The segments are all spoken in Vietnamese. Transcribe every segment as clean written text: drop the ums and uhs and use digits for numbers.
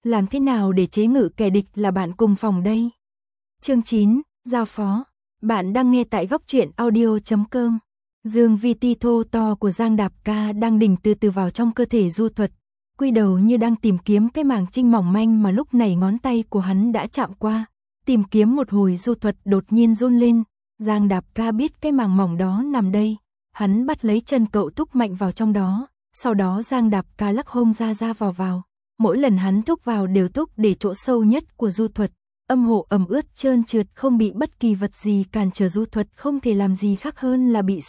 Làm thế nào để chế ngự kẻ địch là bạn cùng phòng đây? Chương 9, giao phó. Bạn đang nghe tại góc truyện audio.com. Dương vi ti thô to của Giang Đạp Ca đang đỉnh từ từ vào trong cơ thể Du Thuật, quy đầu như đang tìm kiếm cái màng trinh mỏng manh mà lúc này ngón tay của hắn đã chạm qua. Tìm kiếm một hồi Du Thuật đột nhiên run lên, Giang Đạp Ca biết cái màng mỏng đó nằm đây. Hắn bắt lấy chân cậu thúc mạnh vào trong đó, sau đó Giang Đạp Ca lắc hông ra vào. Mỗi lần hắn thúc vào đều thúc để chỗ sâu nhất của Du Thuật. Âm hộ ẩm ướt trơn trượt không bị bất kỳ vật gì cản trở, Du Thuật không thể làm gì khác hơn là bị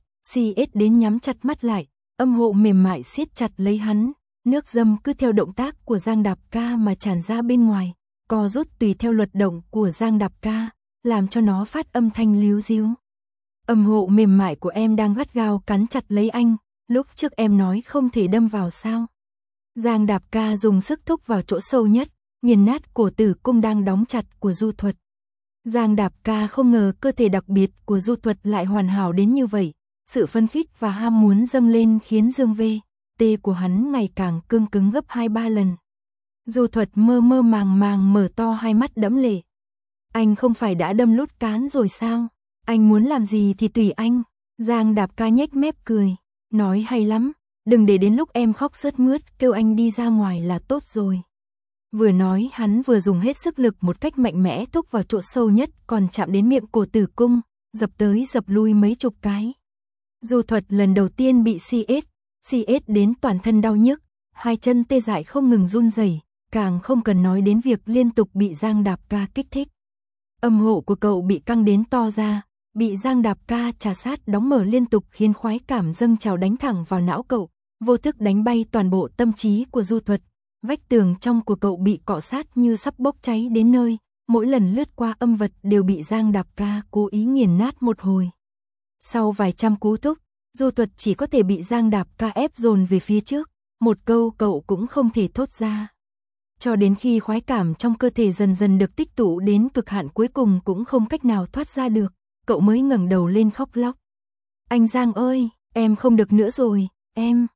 CS đến nhắm chặt mắt lại. Âm hộ mềm mại siết chặt lấy hắn, nước dâm cứ theo động tác của Giang Đạp Ca mà tràn ra bên ngoài, co rút tùy theo luật động của Giang Đạp Ca, làm cho nó phát âm thanh líu díu. Âm hộ mềm mại của em đang gắt gao cắn chặt lấy anh, lúc trước em nói không thể đâm vào sao? Giang Đạp Ca dùng sức thúc vào chỗ sâu nhất, nghiền nát cổ tử cung đang đóng chặt của Du Thuật. Giang Đạp Ca không ngờ cơ thể đặc biệt của Du Thuật lại hoàn hảo đến như vậy, sự phấn khích và ham muốn dâng lên khiến Dương V.T của hắn ngày càng cương cứng gấp 2-3 lần. Du Thuật mơ màng mở to hai mắt đẫm lệ. Anh không phải đã đâm lút cán rồi sao? Anh muốn làm gì thì tùy anh. Giang Đạp Ca nhếch mép cười, nói hay lắm, đừng để đến lúc em khóc sướt mướt kêu anh đi ra ngoài là tốt rồi. Vừa nói hắn vừa dùng hết sức lực một cách mạnh mẽ thúc vào chỗ sâu nhất, còn chạm đến miệng cổ tử cung, dập tới dập lui mấy chục cái. Du Thuật lần đầu tiên bị CS đến toàn thân đau nhức, hai chân tê dại không ngừng run rẩy, càng không cần nói đến việc liên tục bị Giang Đạp Ca kích thích. Âm hộ của cậu bị căng đến to ra, bị Giang Đạp Ca trà sát đóng mở liên tục khiến khoái cảm dâng trào đánh thẳng vào não cậu, vô thức đánh bay toàn bộ tâm trí của Du Thuật. Vách tường trong của cậu bị cọ sát như sắp bốc cháy đến nơi, mỗi lần lướt qua âm vật đều bị Giang Đạp Ca cố ý nghiền nát một hồi. Sau vài trăm cú thúc, Du Thuật chỉ có thể bị Giang Đạp Ca ép dồn về phía trước, một câu cậu cũng không thể thốt ra. Cho đến khi khoái cảm trong cơ thể dần dần được tích tụ đến cực hạn cuối cùng cũng không cách nào thoát ra được, cậu mới ngẩng đầu lên khóc lóc. Anh Giang ơi, em không được nữa rồi, em.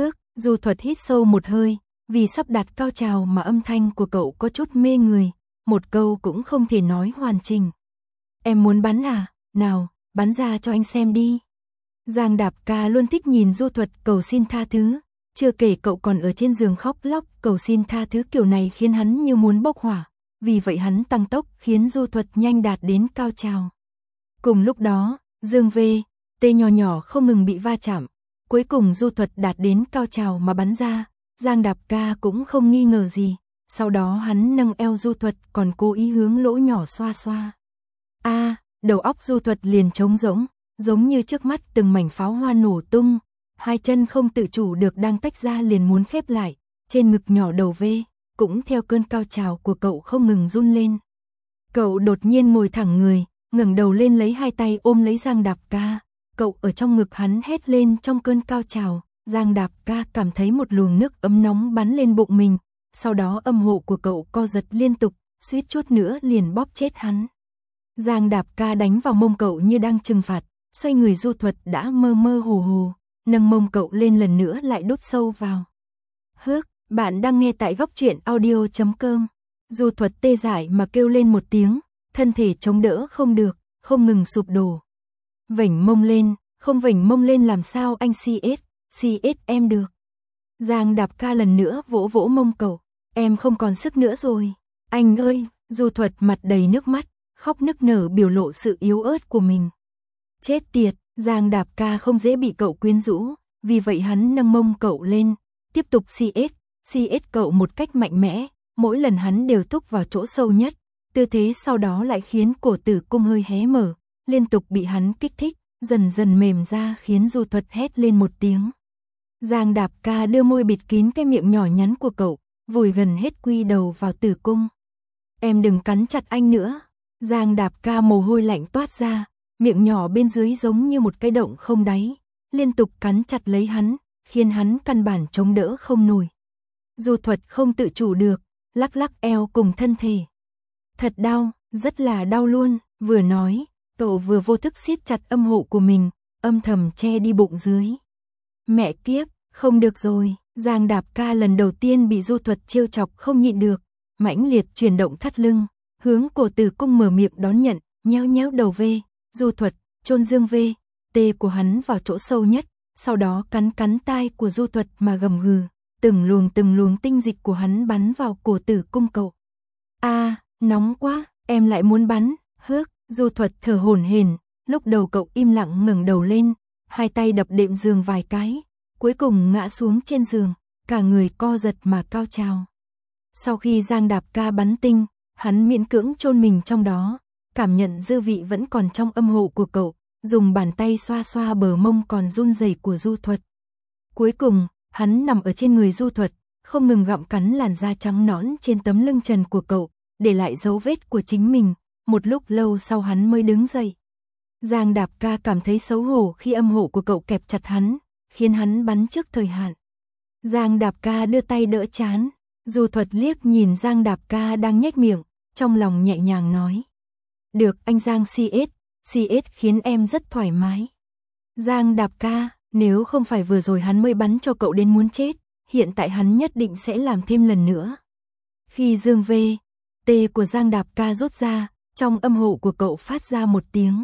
Du Thuật hít sâu một hơi, vì sắp đạt cao trào mà âm thanh của cậu có chút mê người, một câu cũng không thể nói hoàn chỉnh. Em muốn bắn à? Nào, bắn ra cho anh xem đi. Giang Đạp Ca luôn thích nhìn Du Thuật cầu xin tha thứ, chưa kể cậu còn ở trên giường khóc lóc cầu xin tha thứ kiểu này khiến hắn như muốn bốc hỏa, vì vậy hắn tăng tốc khiến Du Thuật nhanh đạt đến cao trào. Cùng lúc đó, Dương V.T nhỏ không ngừng bị va chạm, cuối cùng Du Thuật đạt đến cao trào mà bắn ra. Giang Đạp Ca cũng không nghi ngờ gì, sau đó hắn nâng eo Du Thuật còn cố ý hướng lỗ nhỏ xoa xoa. Đầu óc Du Thuật liền trống rỗng, giống như trước mắt từng mảnh pháo hoa nổ tung, hai chân không tự chủ được đang tách ra liền muốn khép lại, trên ngực nhỏ đầu V, cũng theo cơn cao trào của cậu không ngừng run lên. Cậu đột nhiên ngồi thẳng người, ngẩng đầu lên lấy hai tay ôm lấy Giang Đạp Ca, cậu ở trong ngực hắn hét lên trong cơn cao trào. Giang Đạp Ca cảm thấy một luồng nước ấm nóng bắn lên bụng mình, sau đó âm hộ của cậu co giật liên tục, suýt chút nữa liền bóp chết hắn. Giang Đạp Ca đánh vào mông cậu như đang trừng phạt, xoay người Du Thuật đã mơ hồ, nâng mông cậu lên lần nữa lại đút sâu vào. Bạn đang nghe tại góc truyện audio.com. Du Thuật tê dại mà kêu lên một tiếng, thân thể chống đỡ không được, không ngừng sụp đổ. Vểnh mông lên, không vểnh mông lên làm sao anh CS em được. Giang Đạp Ca lần nữa vỗ vỗ mông cậu, em không còn sức nữa rồi. Anh ơi, Du Thuật mặt đầy nước mắt, khóc nức nở biểu lộ sự yếu ớt của mình. Chết tiệt, Giang Đạp Ca không dễ bị cậu quyến rũ, vì vậy hắn nâng mông cậu lên, tiếp tục CS cậu một cách mạnh mẽ, mỗi lần hắn đều thúc vào chỗ sâu nhất, tư thế sau đó lại khiến cổ tử cung hơi hé mở, liên tục bị hắn kích thích, dần dần mềm ra khiến Du Thuật hét lên một tiếng. Giang Đạp Ca đưa môi bịt kín cái miệng nhỏ nhắn của cậu, vùi gần hết quy đầu vào tử cung. Em đừng cắn chặt anh nữa. Giang Đạp Ca mồ hôi lạnh toát ra, miệng nhỏ bên dưới giống như một cái động không đáy, liên tục cắn chặt lấy hắn, khiến hắn căn bản chống đỡ không nổi. Du Thuật không tự chủ được, lắc lắc eo cùng thân thể. Thật đau, rất là đau luôn, vừa nói, cậu vừa vô thức siết chặt âm hộ của mình, âm thầm che đi bụng dưới. Mẹ kiếp, Không được rồi, Giang Đạp Ca lần đầu tiên bị Du Thuật trêu chọc không nhịn được, mãnh liệt chuyển động thắt lưng, hướng Cổ Tử Cung mở miệng đón nhận, nhéo nhéo đầu Du Thuật, chôn dương tê của hắn vào chỗ sâu nhất, sau đó cắn cắn tai của Du Thuật mà gầm gừ, từng luồng tinh dịch của hắn bắn vào Cổ Tử Cung cậu. A, nóng quá, em lại muốn bắn, Du Thuật thở hổn hển, lúc đầu cậu im lặng ngẩng đầu lên, hai tay đập đệm giường vài cái, cuối cùng ngã xuống trên giường, cả người co giật mà cao trào. Sau khi Giang Đạp Ca bắn tinh, hắn miễn cưỡng chôn mình trong đó, cảm nhận dư vị vẫn còn trong âm hộ của cậu, dùng bàn tay xoa xoa bờ mông còn run rẩy của Du Thuật. Cuối cùng, hắn nằm ở trên người Du Thuật, không ngừng gặm cắn làn da trắng nõn trên tấm lưng trần của cậu, để lại dấu vết của chính mình, một lúc lâu sau hắn mới đứng dậy. Giang Đạp Ca cảm thấy xấu hổ khi âm hộ của cậu kẹp chặt hắn, khiến hắn bắn trước thời hạn. Giang Đạp Ca đưa tay đỡ trán, Du Thuật liếc nhìn Giang Đạp Ca đang nhếch miệng, trong lòng nhẹ nhàng nói. Được anh Giang CS khiến em rất thoải mái. Giang Đạp Ca, nếu không phải vừa rồi hắn mới bắn cho cậu đến muốn chết, hiện tại hắn nhất định sẽ làm thêm lần nữa. Khi dương tê của Giang Đạp Ca rút ra, trong âm hộ của cậu phát ra một tiếng.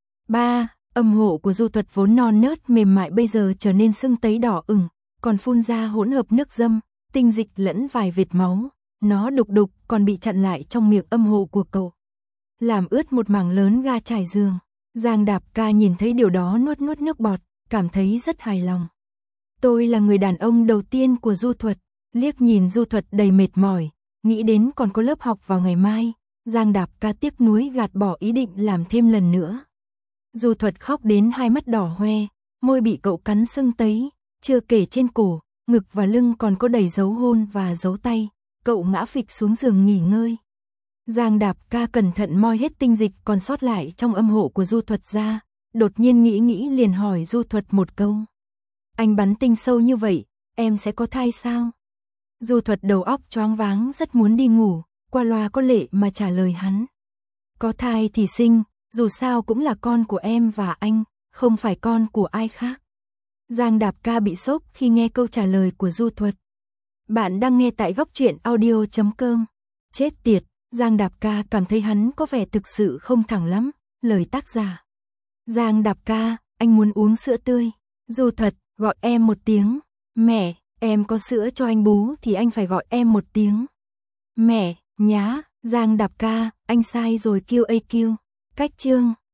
Âm hộ của Du Thuật vốn non nớt mềm mại bây giờ trở nên sưng tấy đỏ ửng, còn phun ra hỗn hợp nước dâm, tinh dịch lẫn vài vệt máu, nó đục còn bị chặn lại trong miệng âm hộ của cậu, làm ướt một mảng lớn ga trải giường. Giang Đạp Ca nhìn thấy điều đó nuốt nước bọt, cảm thấy rất hài lòng. Tôi là người đàn ông đầu tiên của Du Thuật, liếc nhìn Du Thuật đầy mệt mỏi, nghĩ đến còn có lớp học vào ngày mai, Giang Đạp Ca tiếc nuối gạt bỏ ý định làm thêm lần nữa. Du Thuật khóc đến hai mắt đỏ hoe, môi bị cậu cắn sưng tấy, chưa kể trên cổ, ngực và lưng còn có đầy dấu hôn và dấu tay, cậu ngã phịch xuống giường nghỉ ngơi. Giang Đạp Ca cẩn thận moi hết tinh dịch còn sót lại trong âm hộ của Du Thuật ra, đột nhiên nghĩ liền hỏi Du Thuật một câu. Anh bắn tinh sâu như vậy, em sẽ có thai sao? Du Thuật đầu óc choáng váng rất muốn đi ngủ, qua loa có lệ mà trả lời hắn. Có thai thì sinh, dù sao cũng là con của em và anh, không phải con của ai khác. Giang Đạp Ca bị sốc khi nghe câu trả lời của Du Thuật. Bạn đang nghe tại Góc Truyện Audio.com. Chết tiệt, Giang Đạp Ca cảm thấy hắn có vẻ thực sự không thẳng lắm, lời tác giả. Giang Đạp Ca, anh muốn uống sữa tươi. Du Thuật, gọi em một tiếng. Mẹ, em có sữa cho anh bú thì anh phải gọi em một tiếng. Mẹ, nhá, Giang Đạp Ca, anh sai rồi kêu AQ. Cách chương